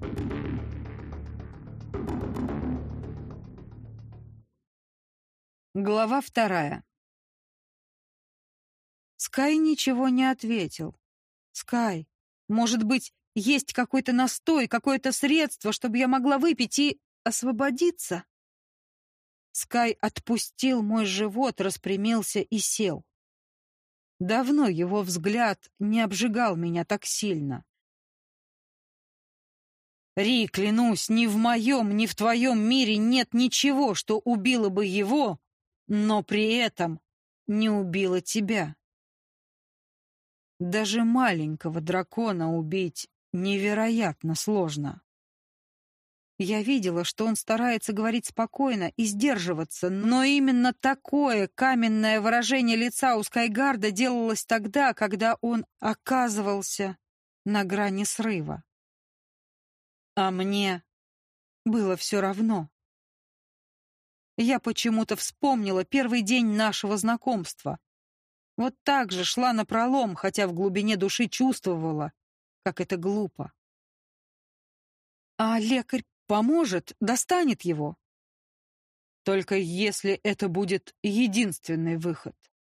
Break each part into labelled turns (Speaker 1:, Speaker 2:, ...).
Speaker 1: Глава 2. Скай ничего не ответил. «Скай, может быть, есть какой-то настой, какое-то средство, чтобы я могла выпить и освободиться?» Скай отпустил мой живот, распрямился и сел. Давно его взгляд не обжигал меня так сильно. «Ри, клянусь, ни в моем, ни в твоем мире нет ничего, что убило бы его, но при этом не убило тебя. Даже маленького дракона убить невероятно сложно». Я видела, что он старается говорить спокойно и сдерживаться, но именно такое каменное выражение лица у Скайгарда делалось тогда, когда он оказывался на грани срыва. А мне было все равно. Я почему-то вспомнила первый день нашего знакомства. Вот так же шла напролом, хотя в глубине души чувствовала, как это глупо. А лекарь поможет, достанет его. Только если это будет единственный выход.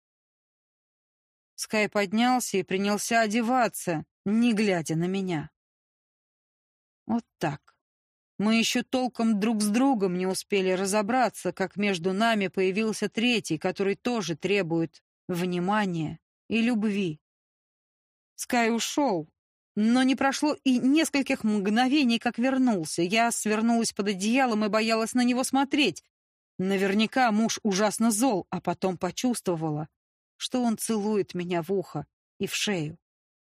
Speaker 1: Скай поднялся и принялся одеваться, не глядя на меня. Вот так. Мы еще толком друг с другом не успели разобраться, как между нами появился третий, который тоже требует внимания и любви. Скай ушел. Но не прошло и нескольких мгновений, как вернулся. Я свернулась под одеялом и боялась на него смотреть. Наверняка муж ужасно зол, а потом почувствовала, что он целует меня в ухо и в шею.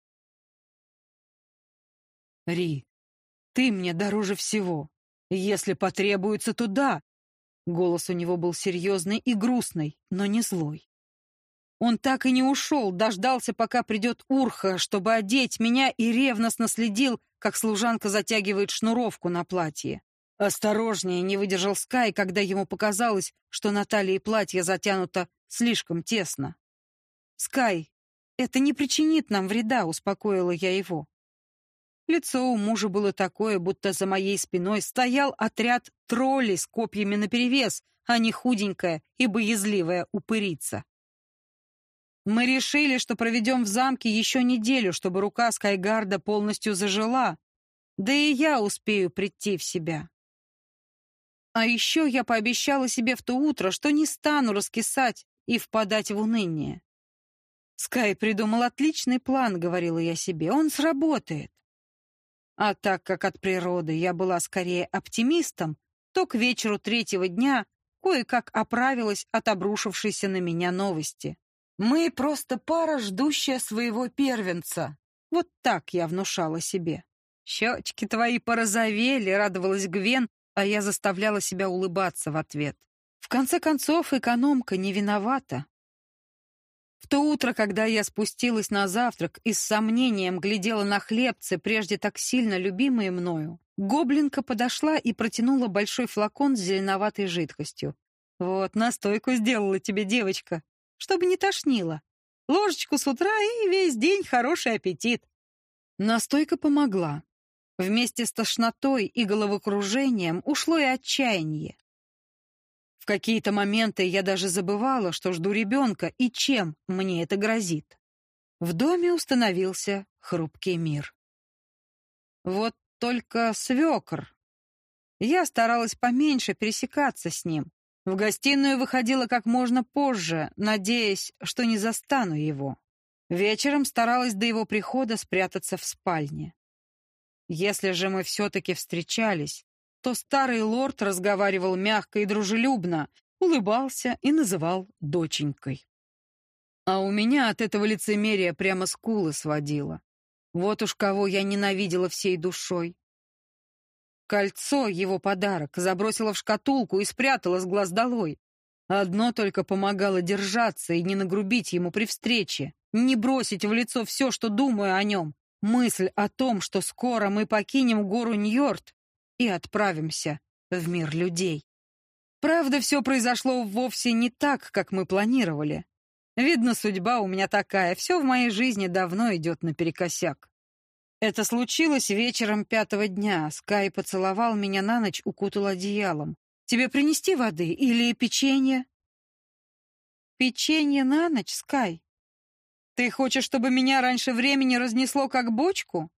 Speaker 1: «Ри, ты мне дороже всего. Если потребуется, то да». Голос у него был серьезный и грустный, но не злой. Он так и не ушел, дождался, пока придет Урха, чтобы одеть меня, и ревностно следил, как служанка затягивает шнуровку на платье. Осторожнее не выдержал Скай, когда ему показалось, что на талии платье затянуто слишком тесно. «Скай, это не причинит нам вреда», — успокоила я его. Лицо у мужа было такое, будто за моей спиной стоял отряд троллей с копьями наперевес, а не худенькая и боязливая упырица. Мы решили, что проведем в замке еще неделю, чтобы рука Скайгарда полностью зажила, да и я успею прийти в себя. А еще я пообещала себе в то утро, что не стану раскисать и впадать в уныние. Скай придумал отличный план, говорила я себе, он сработает. А так как от природы я была скорее оптимистом, то к вечеру третьего дня кое-как оправилась от обрушившейся на меня новости. Мы просто пара, ждущая своего первенца. Вот так я внушала себе. Щечки твои порозовели, радовалась Гвен, а я заставляла себя улыбаться в ответ. В конце концов, экономка не виновата. В то утро, когда я спустилась на завтрак и с сомнением глядела на хлебцы, прежде так сильно любимые мною, гоблинка подошла и протянула большой флакон с зеленоватой жидкостью. «Вот, настойку сделала тебе девочка, чтобы не тошнило. Ложечку с утра и весь день хороший аппетит». Настойка помогла. Вместе с тошнотой и головокружением ушло и отчаяние. В какие-то моменты я даже забывала, что жду ребенка и чем мне это грозит. В доме установился хрупкий мир. Вот только свекр. Я старалась поменьше пересекаться с ним. В гостиную выходила как можно позже, надеясь, что не застану его. Вечером старалась до его прихода спрятаться в спальне. Если же мы все-таки встречались, то старый лорд разговаривал мягко и дружелюбно, улыбался и называл доченькой. А у меня от этого лицемерия прямо скулы сводило. Вот уж кого я ненавидела всей душой. Кольцо, его подарок, забросила в шкатулку и спрятала с глаз долой. Одно только помогало держаться и не нагрубить ему при встрече, не бросить в лицо все, что думаю о нем. Мысль о том, что скоро мы покинем гору Ньорд и отправимся в мир людей. Правда, все произошло вовсе не так, как мы планировали. Видно, судьба у меня такая, все в моей жизни давно идет наперекосяк. Это случилось вечером 5-го дня. Скай поцеловал меня на ночь, укутал одеялом. Тебе принести воды или печенье? Печенье на ночь, Скай? Ты хочешь, чтобы меня раньше времени разнесло как бочку?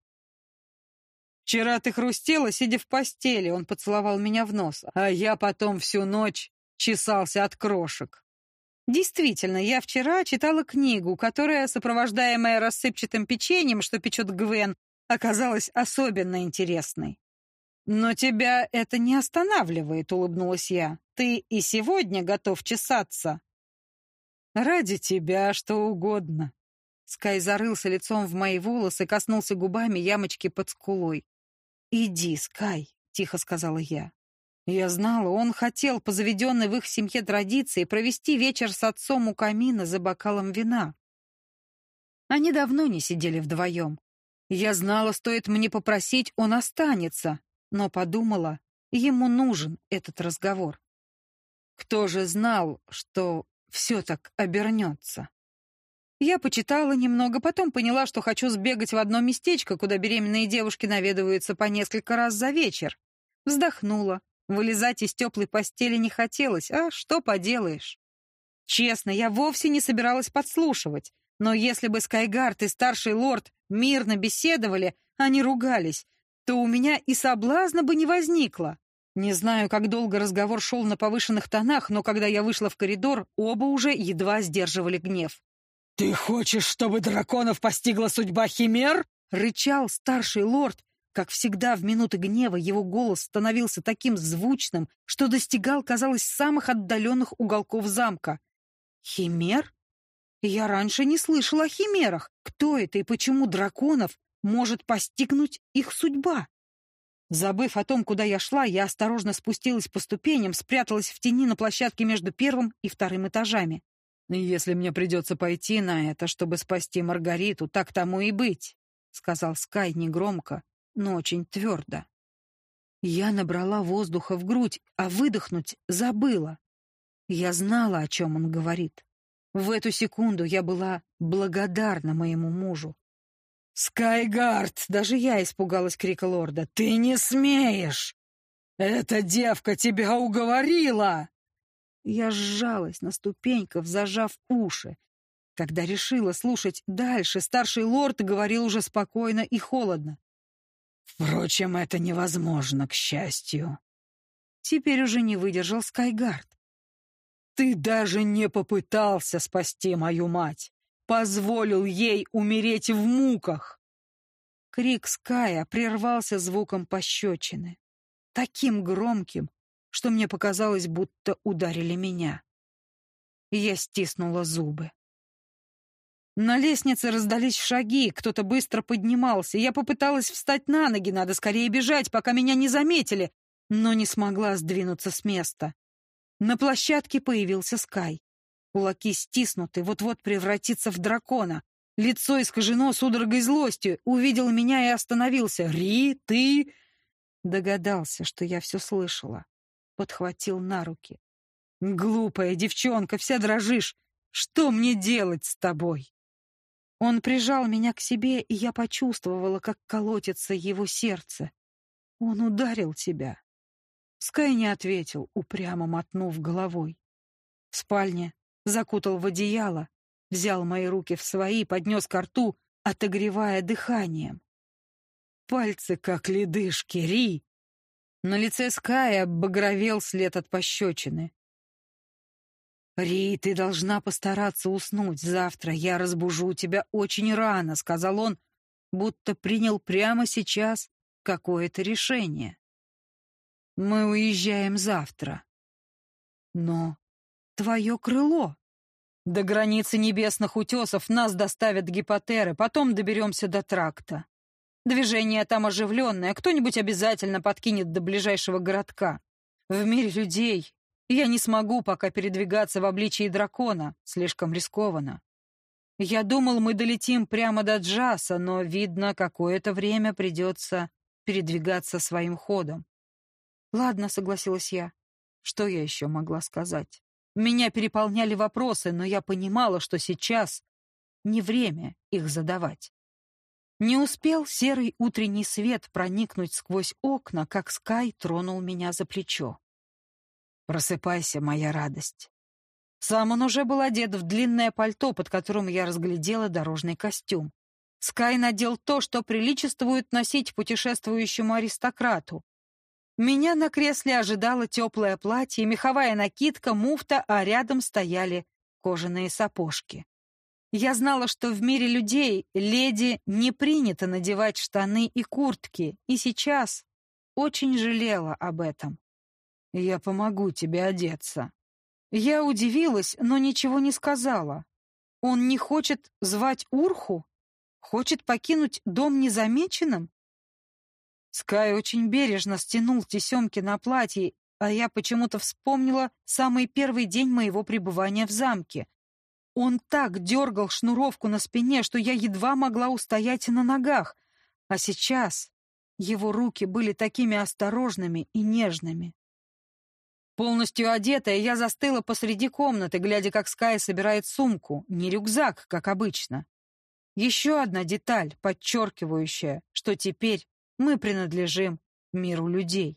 Speaker 1: Вчера ты хрустела, сидя в постели, он поцеловал меня в нос, а я потом всю ночь чесался от крошек. Действительно, я вчера читала книгу, которая, сопровождаемая рассыпчатым печеньем, что печет Гвен, оказалась особенно интересной. «Но тебя это не останавливает», — улыбнулась я. «Ты и сегодня готов чесаться». «Ради тебя что угодно». Скай зарылся лицом в мои волосы, коснулся губами ямочки под скулой. «Иди, Скай», — тихо сказала я. Я знала, он хотел, по заведенной в их семье традиции, провести вечер с отцом у камина за бокалом вина. Они давно не сидели вдвоем. Я знала, стоит мне попросить, он останется, но подумала, ему нужен этот разговор. Кто же знал, что все так обернется? Я почитала немного, потом поняла, что хочу сбегать в одно местечко, куда беременные девушки наведываются по несколько раз за вечер. Вздохнула. Вылезать из теплой постели не хотелось, а что поделаешь? Честно, я вовсе не собиралась подслушивать, но если бы Скайгард и старший лорд мирно беседовали, а не ругались, то у меня и соблазна бы не возникло. Не знаю, как долго разговор шел на повышенных тонах, но когда я вышла в коридор, оба уже едва сдерживали гнев. «Ты хочешь, чтобы драконов постигла судьба химер?» — рычал старший лорд. Как всегда, в минуты гнева его голос становился таким звучным, что достигал, казалось, самых отдаленных уголков замка. «Химер? Я раньше не слышала о химерах. Кто это и почему драконов может постигнуть их судьба?» Забыв о том, куда я шла, я осторожно спустилась по ступеням, спряталась в тени на площадке между 1-м и 2-м этажами. «Если мне придется пойти на это, чтобы спасти Маргариту, так тому и быть», — сказал Скай негромко, но очень твердо. Я набрала воздуха в грудь, а выдохнуть забыла. Я знала, о чем он говорит. В эту секунду я была благодарна моему мужу. «Скайгард!» — даже я испугалась крика лорда. «Ты не смеешь! Эта девка тебя уговорила!» Я сжалась на ступеньках, зажав уши. Когда решила слушать дальше, старший лорд говорил уже спокойно и холодно. «Впрочем, это невозможно, к счастью». Теперь уже не выдержал Скайгард. «Ты даже не попытался спасти мою мать. Позволил ей умереть в муках». Крик Ская прервался звуком пощечины. Таким громким, что мне показалось, будто ударили меня. Я стиснула зубы. На лестнице раздались шаги, кто-то быстро поднимался. Я попыталась встать на ноги, надо скорее бежать, пока меня не заметили, но не смогла сдвинуться с места. На площадке появился Скай. Кулаки стиснуты, вот-вот превратится в дракона. Лицо искажено судорогой злостью. Увидел меня и остановился. «Ри, ты...» Догадался, что я все слышала. Подхватил на руки. «Глупая девчонка, вся дрожишь. Что мне делать с тобой?» Он прижал меня к себе, и я почувствовала, как колотится его сердце. «Он ударил тебя». Скай не ответил, упрямо мотнув головой. В спальне закутал в одеяло, взял мои руки в свои, поднес ко рту, отогревая дыханием. Пальцы как ледышки, Ри. На лице Ская багровел след от пощечины. «Ри, ты должна постараться уснуть. Завтра я разбужу тебя очень рано», — сказал он, будто принял прямо сейчас какое-то решение. «Мы уезжаем завтра. Но твое крыло. До границы небесных утесов нас доставят гипотеры, потом доберемся до тракта. Движение там оживленное, кто-нибудь обязательно подкинет до ближайшего городка. В мире людей я не смогу пока передвигаться в обличии дракона, слишком рискованно. Я думал, мы долетим прямо до Джаса, но, видно, какое-то время придется передвигаться своим ходом». «Ладно», — согласилась я. Что я еще могла сказать? Меня переполняли вопросы, но я понимала, что сейчас не время их задавать. Не успел серый утренний свет проникнуть сквозь окна, как Скай тронул меня за плечо. «Просыпайся, моя радость». Сам он уже был одет в длинное пальто, под которым я разглядела дорожный костюм. Скай надел то, что приличествует носить путешествующему аристократу. Меня на кресле ожидало теплое платье, меховая накидка, муфта, а рядом стояли кожаные сапожки. Я знала, что в мире людей леди не принято надевать штаны и куртки, и сейчас очень жалела об этом. «Я помогу тебе одеться». Я удивилась, но ничего не сказала. Он не хочет звать Урху? Хочет покинуть дом незамеченным? Скай очень бережно стянул тесемки на платье, а я почему-то вспомнила самый первый день моего пребывания в замке. Он так дергал шнуровку на спине, что я едва могла устоять на ногах, а сейчас его руки были такими осторожными и нежными. Полностью одетая, я застыла посреди комнаты, глядя, как Скай собирает сумку, не рюкзак, как обычно. Еще одна деталь, подчеркивающая, что теперь мы принадлежим миру людей.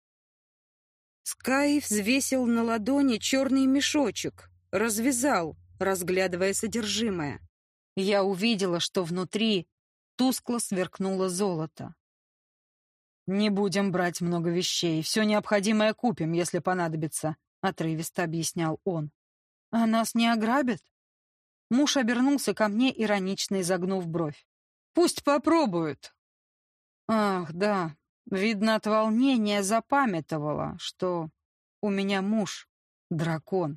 Speaker 1: Скай взвесил на ладони черный мешочек, развязал, разглядывая содержимое. Я увидела, что внутри тускло сверкнуло золото. «Не будем брать много вещей, все необходимое купим, если понадобится», — отрывисто объяснял он. «А нас не ограбят?» Муж обернулся ко мне, иронично изогнув бровь. «Пусть попробуют». Ах, да, видно, от волнения запамятовала, что у меня муж — дракон.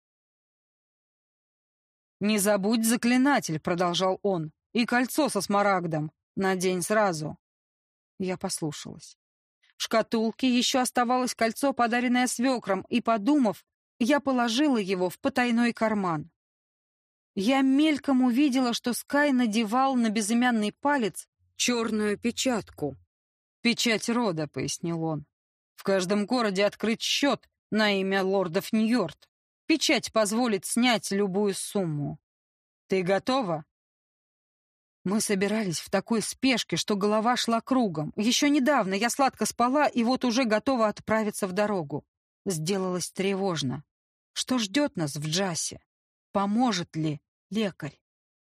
Speaker 1: «Не забудь, заклинатель», — продолжал он, — «и кольцо со смарагдом. Надень сразу». Я послушалась. В шкатулке еще оставалось кольцо, подаренное свекром, и, подумав, я положила его в потайной карман. Я мельком увидела, что Скай надевал на безымянный палец черную печатку. «Печать рода», — пояснил он. «В каждом городе открыть счет на имя лордов Ньорд. Печать позволит снять любую сумму. Ты готова?» Мы собирались в такой спешке, что голова шла кругом. Еще недавно я сладко спала и вот уже готова отправиться в дорогу. Сделалось тревожно. Что ждет нас в Джасе? Поможет ли лекарь?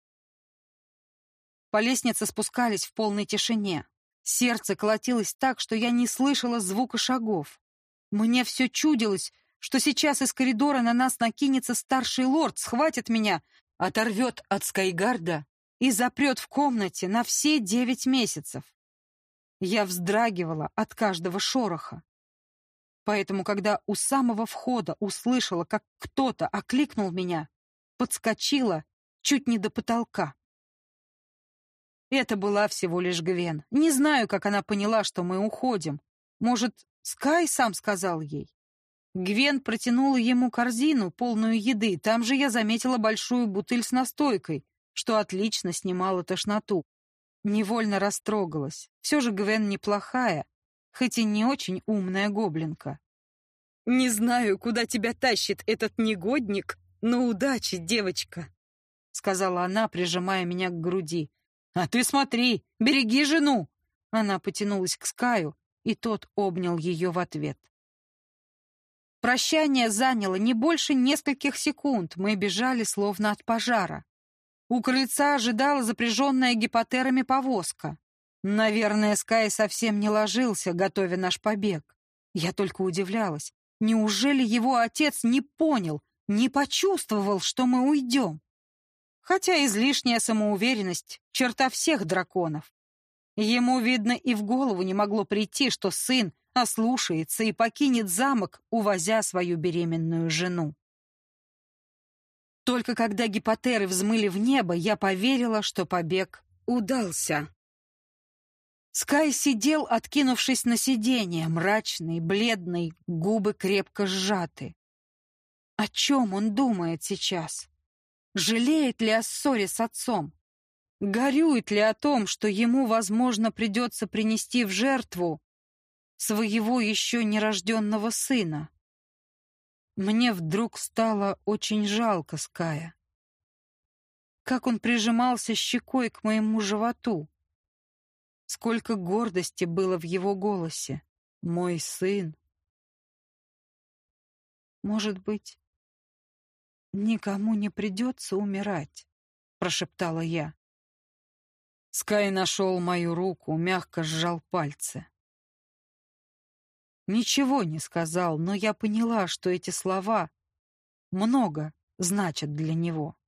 Speaker 1: По лестнице спускались в полной тишине. Сердце колотилось так, что я не слышала звука шагов. Мне все чудилось, что сейчас из коридора на нас накинется старший лорд, схватит меня, оторвет от Скайгарда и запрет в комнате на все 9 месяцев. Я вздрагивала от каждого шороха. Поэтому, когда у самого входа услышала, как кто-то окликнул меня, подскочила чуть не до потолка. Это была всего лишь Гвен. Не знаю, как она поняла, что мы уходим. Может, Скай сам сказал ей? Гвен протянула ему корзину, полную еды. Там же я заметила большую бутыль с настойкой, что отлично снимало тошноту. Невольно растрогалась. Все же Гвен неплохая, хоть и не очень умная гоблинка. «Не знаю, куда тебя тащит этот негодник, но удачи, девочка», — сказала она, прижимая меня к груди. «А ты смотри, береги жену!» Она потянулась к Скаю, и тот обнял ее в ответ. Прощание заняло не больше нескольких секунд. Мы бежали словно от пожара. У крыльца ожидала запряженная гипотерами повозка. Наверное, Скай совсем не ложился, готовя наш побег. Я только удивлялась. Неужели его отец не понял, не почувствовал, что мы уйдем? Хотя излишняя самоуверенность — черта всех драконов. Ему, видно, и в голову не могло прийти, что сын ослушается и покинет замок, увозя свою беременную жену. Только когда гипотеры взмыли в небо, я поверила, что побег удался. Скай сидел, откинувшись на сиденье, мрачный, бледный, губы крепко сжаты. О чем он думает сейчас? Жалеет ли о ссоре с отцом? Горюет ли о том, что ему, возможно, придется принести в жертву своего еще нерожденного сына? Мне вдруг стало очень жалко Ская. Как он прижимался щекой к моему животу. Сколько гордости было в его голосе. Мой сын. Может быть, никому не придется умирать, прошептала я. Скай нашел мою руку, мягко сжал пальцы. Ничего не сказал, но я поняла, что эти слова много значат для него.